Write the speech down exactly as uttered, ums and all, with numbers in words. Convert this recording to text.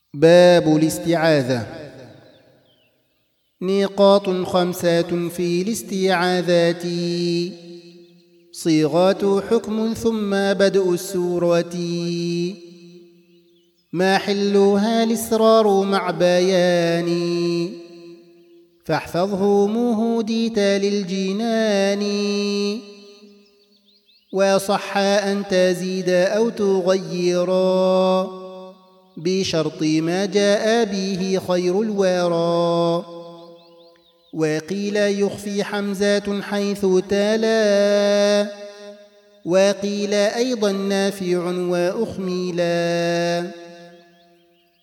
باب الاستعاذة. نقاط خمسات في الاستعاذات، صيغات حكم ثم بدء السورة، ما حلها الإسرار مع بيان، فاحفظه مهوديت للجنان، وصح أن تزيد أو تغيرا بشرط ما جاء به خير الورى، وقيل يخفي حمزات حيث تلا، وقيل أيضا نافع وأخملا.